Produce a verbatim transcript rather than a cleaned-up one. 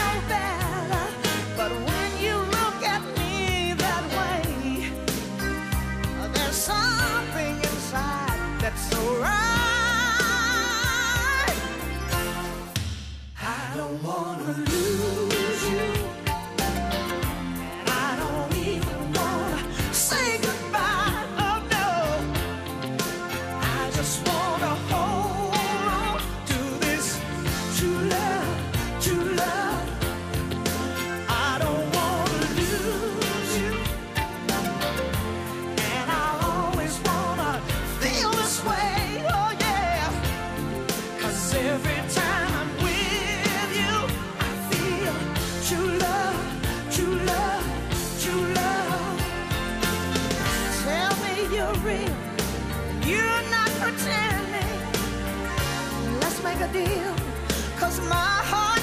better. But when you look at me that way, there's something inside that's so right. I don't wanna lose you, and I don't even wanna say goodbye. Oh no, I just wanna hold on to this true love, true love. I don't wanna lose you, and I always wanna feel this way. Oh yeah, 'cause every time I'm with you, I feel true love, true love, true love. Tell me you're real, you're not pretending. Let's make a deal, 'cause my heart